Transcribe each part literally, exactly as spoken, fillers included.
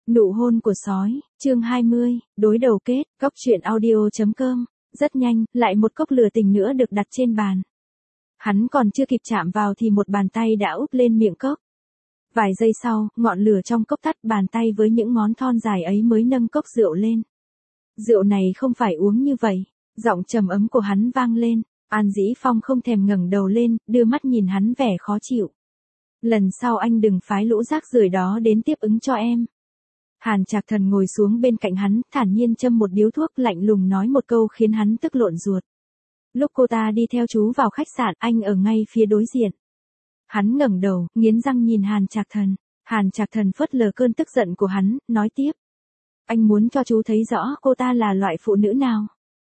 Nụ hôn của sói, chương hai mươi, đối đầu kết, cốc truyện audio.com, rất nhanh, lại một cốc lửa tình nữa được đặt trên bàn. Hắn còn chưa kịp chạm vào thì một bàn tay đã úp lên miệng cốc. Vài giây sau, ngọn lửa trong cốc tắt, bàn tay với những ngón thon dài ấy mới nâng cốc rượu lên. Rượu này không phải uống như vậy, giọng trầm ấm của hắn vang lên. An Dĩ Phong không thèm ngẩng đầu lên, đưa mắt nhìn hắn vẻ khó chịu. Lần sau anh đừng phái lũ rác rưởi đó đến tiếp ứng cho em. Hàn Trạc Thần ngồi xuống bên cạnh hắn, thản nhiên châm một điếu thuốc, lạnh lùng nói một câu khiến hắn tức lộn ruột. Lúc cô ta đi theo chú vào khách sạn, anh ở ngay phía đối diện. Hắn ngẩng đầu, nghiến răng nhìn Hàn Trạc Thần. Hàn Trạc Thần phớt lờ cơn tức giận của hắn, nói tiếp. Anh muốn cho chú thấy rõ cô ta là loại phụ nữ nào.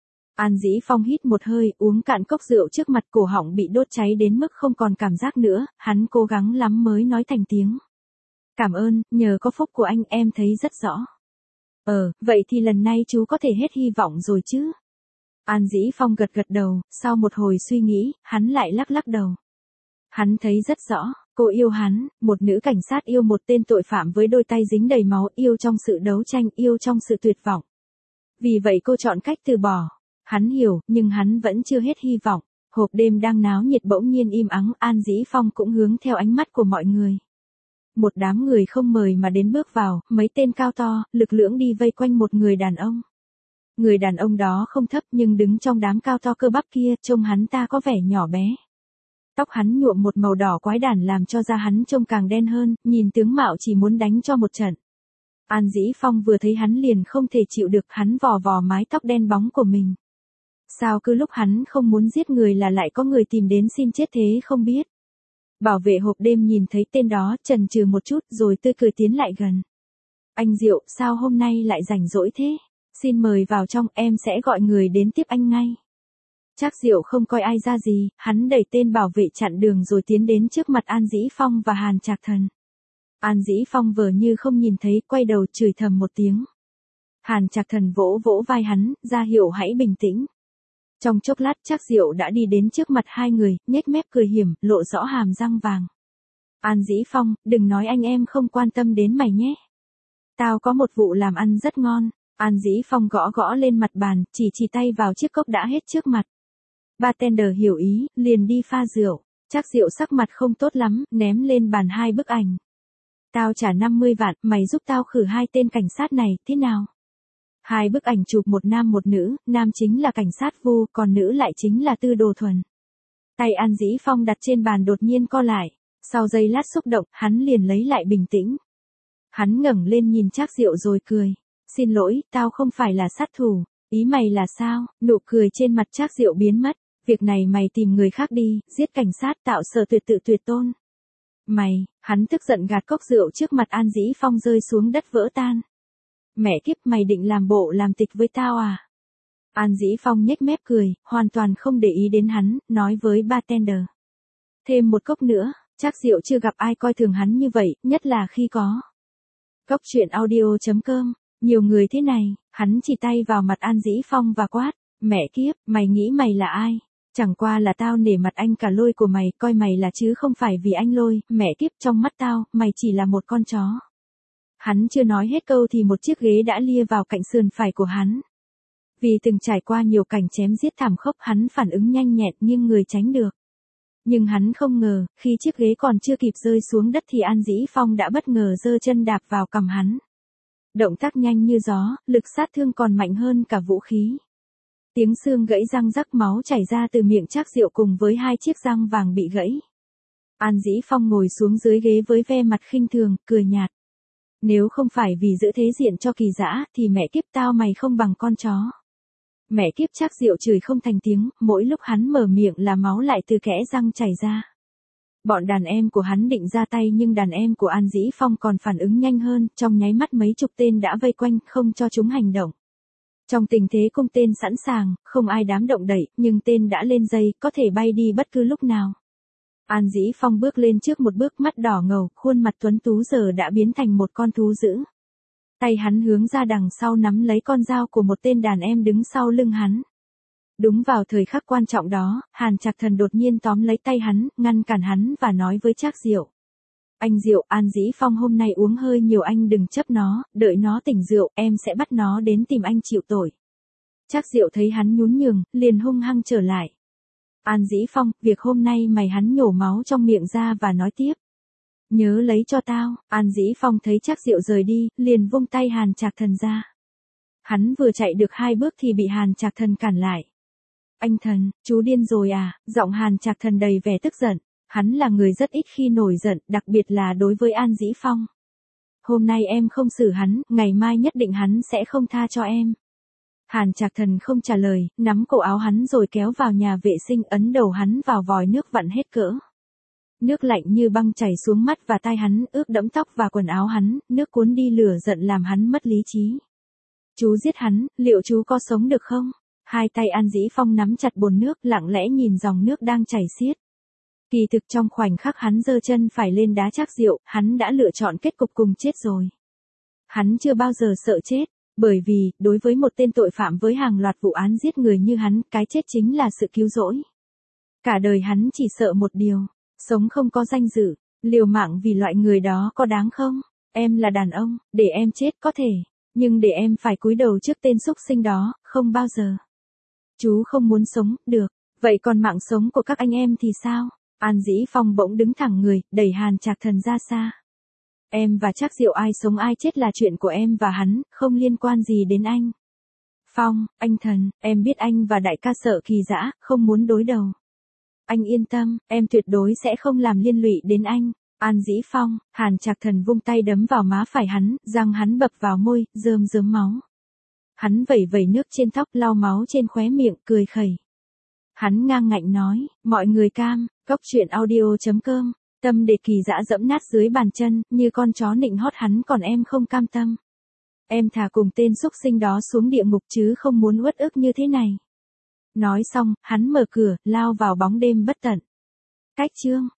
An Dĩ Phong hít một hơi, uống cạn cốc rượu trước mặt, cổ họng bị đốt cháy đến mức không còn cảm giác nữa, hắn cố gắng lắm mới nói thành tiếng. Cảm ơn, nhờ có phúc của anh em thấy rất rõ. Ờ, vậy thì lần này chú có thể hết hy vọng rồi chứ? An Dĩ Phong gật gật đầu, sau một hồi suy nghĩ, hắn lại lắc lắc đầu. Hắn thấy rất rõ, cô yêu hắn, một nữ cảnh sát yêu một tên tội phạm với đôi tay dính đầy máu, yêu trong sự đấu tranh, yêu trong sự tuyệt vọng. Vì vậy cô chọn cách từ bỏ. Hắn hiểu, nhưng hắn vẫn chưa hết hy vọng. Hộp đêm đang náo nhiệt bỗng nhiên im ắng, An Dĩ Phong cũng hướng theo ánh mắt của mọi người. Một đám người không mời mà đến bước vào, mấy tên cao to, lực lưỡng đi vây quanh một người đàn ông. Người đàn ông đó không thấp nhưng đứng trong đám cao to cơ bắp kia, trông hắn ta có vẻ nhỏ bé. Tóc hắn nhuộm một màu đỏ quái đản làm cho da hắn trông càng đen hơn, nhìn tướng mạo chỉ muốn đánh cho một trận. An Dĩ Phong vừa thấy hắn liền không thể chịu được, hắn vò vò mái tóc đen bóng của mình. Sao cứ lúc hắn không muốn giết người là lại có người tìm đến xin chết thế không biết. Bảo vệ hộp đêm nhìn thấy tên đó, chần chừ một chút rồi tươi cười tiến lại gần. Anh Diệu, sao hôm nay lại rảnh rỗi thế? Xin mời vào trong, em sẽ gọi người đến tiếp anh ngay. Trác Diệu không coi ai ra gì, hắn đẩy tên bảo vệ chặn đường rồi tiến đến trước mặt An Dĩ Phong và Hàn Trạc Thần. An Dĩ Phong vờ như không nhìn thấy, quay đầu chửi thầm một tiếng. Hàn Trạc Thần vỗ vỗ vai hắn, ra hiệu hãy bình tĩnh. Trong chốc lát Trác Diệu đã đi đến trước mặt hai người, nhếch mép cười hiểm, lộ rõ hàm răng vàng. An Dĩ Phong, đừng nói anh em không quan tâm đến mày nhé. Tao có một vụ làm ăn rất ngon. An Dĩ Phong gõ gõ lên mặt bàn, chỉ chỉ tay vào chiếc cốc đã hết trước mặt. Bartender hiểu ý, liền đi pha rượu. Trác Diệu sắc mặt không tốt lắm, ném lên bàn hai bức ảnh. Tao trả năm mươi vạn, mày giúp tao khử hai tên cảnh sát này, thế nào? Hai bức ảnh chụp một nam một nữ, nam chính là cảnh sát Vu, còn nữ lại chính là Tư Đồ Thuần. Tay An Dĩ Phong đặt trên bàn đột nhiên co lại, sau giây lát xúc động, hắn liền lấy lại bình tĩnh. Hắn ngẩng lên nhìn Trác Diệu rồi cười. Xin lỗi, tao không phải là sát thủ, ý mày là sao? Nụ cười trên mặt Trác Diệu biến mất. Việc này mày tìm người khác đi, giết cảnh sát tạo sở tuyệt tự tuyệt tôn. Mày, hắn tức giận gạt cốc rượu trước mặt An Dĩ Phong rơi xuống đất vỡ tan. Mẹ kiếp, mày định làm bộ làm tịch với tao à? An Dĩ Phong nhếch mép cười, hoàn toàn không để ý đến hắn, nói với bartender. Thêm một cốc nữa, Trác Diệu chưa gặp ai coi thường hắn như vậy, nhất là khi có. Cốc truyện audio.com, nhiều người thế này, hắn chỉ tay vào mặt An Dĩ Phong và quát. Mẹ kiếp, mày nghĩ mày là ai? Chẳng qua là tao nể mặt anh cả lôi của mày, coi mày là chứ không phải vì anh lôi, mẹ kiếp, trong mắt tao, mày chỉ là một con chó. Hắn chưa nói hết câu thì một chiếc ghế đã lia vào cạnh sườn phải của hắn. Vì từng trải qua nhiều cảnh chém giết thảm khốc, hắn phản ứng nhanh nhẹn nhưng người tránh được. Nhưng hắn không ngờ, khi chiếc ghế còn chưa kịp rơi xuống đất thì An Dĩ Phong đã bất ngờ giơ chân đạp vào cằm hắn. Động tác nhanh như gió, lực sát thương còn mạnh hơn cả vũ khí. Tiếng xương gãy răng rắc, máu chảy ra từ miệng Trác Diệu cùng với hai chiếc răng vàng bị gãy. An Dĩ Phong ngồi xuống dưới ghế với ve mặt khinh thường, cười nhạt. Nếu không phải vì giữ thế diện cho Kỳ Dã thì mẹ kiếp tao mày không bằng con chó. Mẹ kiếp, Trác Diệu chửi không thành tiếng, mỗi lúc hắn mở miệng là máu lại từ kẽ răng chảy ra. Bọn đàn em của hắn định ra tay nhưng đàn em của An Dĩ Phong còn phản ứng nhanh hơn, trong nháy mắt mấy chục tên đã vây quanh, không cho chúng hành động. Trong tình thế cung tên sẵn sàng, không ai dám động đậy, nhưng tên đã lên dây, có thể bay đi bất cứ lúc nào. An Dĩ Phong bước lên trước một bước, mắt đỏ ngầu, khuôn mặt tuấn tú giờ đã biến thành một con thú dữ. Tay hắn hướng ra đằng sau nắm lấy con dao của một tên đàn em đứng sau lưng hắn. Đúng vào thời khắc quan trọng đó, Hàn Trạc Thần đột nhiên tóm lấy tay hắn, ngăn cản hắn và nói với Trác Diệu. Anh Diệu, An Dĩ Phong hôm nay uống hơi nhiều, anh đừng chấp nó, đợi nó tỉnh rượu, em sẽ bắt nó đến tìm anh chịu tội. Trác Diệu thấy hắn nhún nhường, liền hung hăng trở lại. An Dĩ Phong, việc hôm nay mày, hắn nhổ máu trong miệng ra và nói tiếp. Nhớ lấy cho tao. An Dĩ Phong thấy Trác Diệu rời đi, liền vung tay Hàn Trạc Thần ra. Hắn vừa chạy được hai bước thì bị Hàn Trạc Thần cản lại. Anh Thần, chú điên rồi à? Giọng Hàn Trạc Thần đầy vẻ tức giận. Hắn là người rất ít khi nổi giận, đặc biệt là đối với An Dĩ Phong. Hôm nay em không xử hắn, ngày mai nhất định hắn sẽ không tha cho em. Hàn Trạc Thần không trả lời, nắm cổ áo hắn rồi kéo vào nhà vệ sinh, ấn đầu hắn vào vòi nước vặn hết cỡ. Nước lạnh như băng chảy xuống mắt và tai hắn, ướt đẫm tóc và quần áo hắn, nước cuốn đi lửa giận làm hắn mất lý trí. Chú giết hắn, liệu chú có sống được không? Hai tay An Dĩ Phong nắm chặt bồn nước, lặng lẽ nhìn dòng nước đang chảy xiết. Kỳ thực trong khoảnh khắc hắn giơ chân phải lên đá Trác Diệu, hắn đã lựa chọn kết cục cùng chết rồi. Hắn chưa bao giờ sợ chết, bởi vì, đối với một tên tội phạm với hàng loạt vụ án giết người như hắn, cái chết chính là sự cứu rỗi. Cả đời hắn chỉ sợ một điều, sống không có danh dự, liều mạng vì loại người đó có đáng không? Em là đàn ông, để em chết có thể, nhưng để em phải cúi đầu trước tên súc sinh đó, không bao giờ. Chú không muốn sống, được, vậy còn mạng sống của các anh em thì sao? An Dĩ Phong bỗng đứng thẳng người, đẩy Hàn Trạc Thần ra xa. Em và Trác Diệu ai sống ai chết là chuyện của em và hắn, không liên quan gì đến anh. Phong, anh Thần, em biết anh và đại ca sợ Kỳ Dã, không muốn đối đầu. Anh yên tâm, em tuyệt đối sẽ không làm liên lụy đến anh. An Dĩ Phong, Hàn Trạc Thần vung tay đấm vào má phải hắn, răng hắn bập vào môi, rơm rớm máu. Hắn vẩy vẩy nước trên tóc, lau máu trên khóe miệng, cười khẩy. Hắn ngang ngạnh nói, mọi người cam, cốc truyện audio chấm com, tâm để Kỳ Dã dẫm nát dưới bàn chân, như con chó nịnh hót hắn, còn em không cam tâm. Em thả cùng tên súc sinh đó xuống địa ngục chứ không muốn uất ức như thế này. Nói xong, hắn mở cửa, lao vào bóng đêm bất tận. Cách chương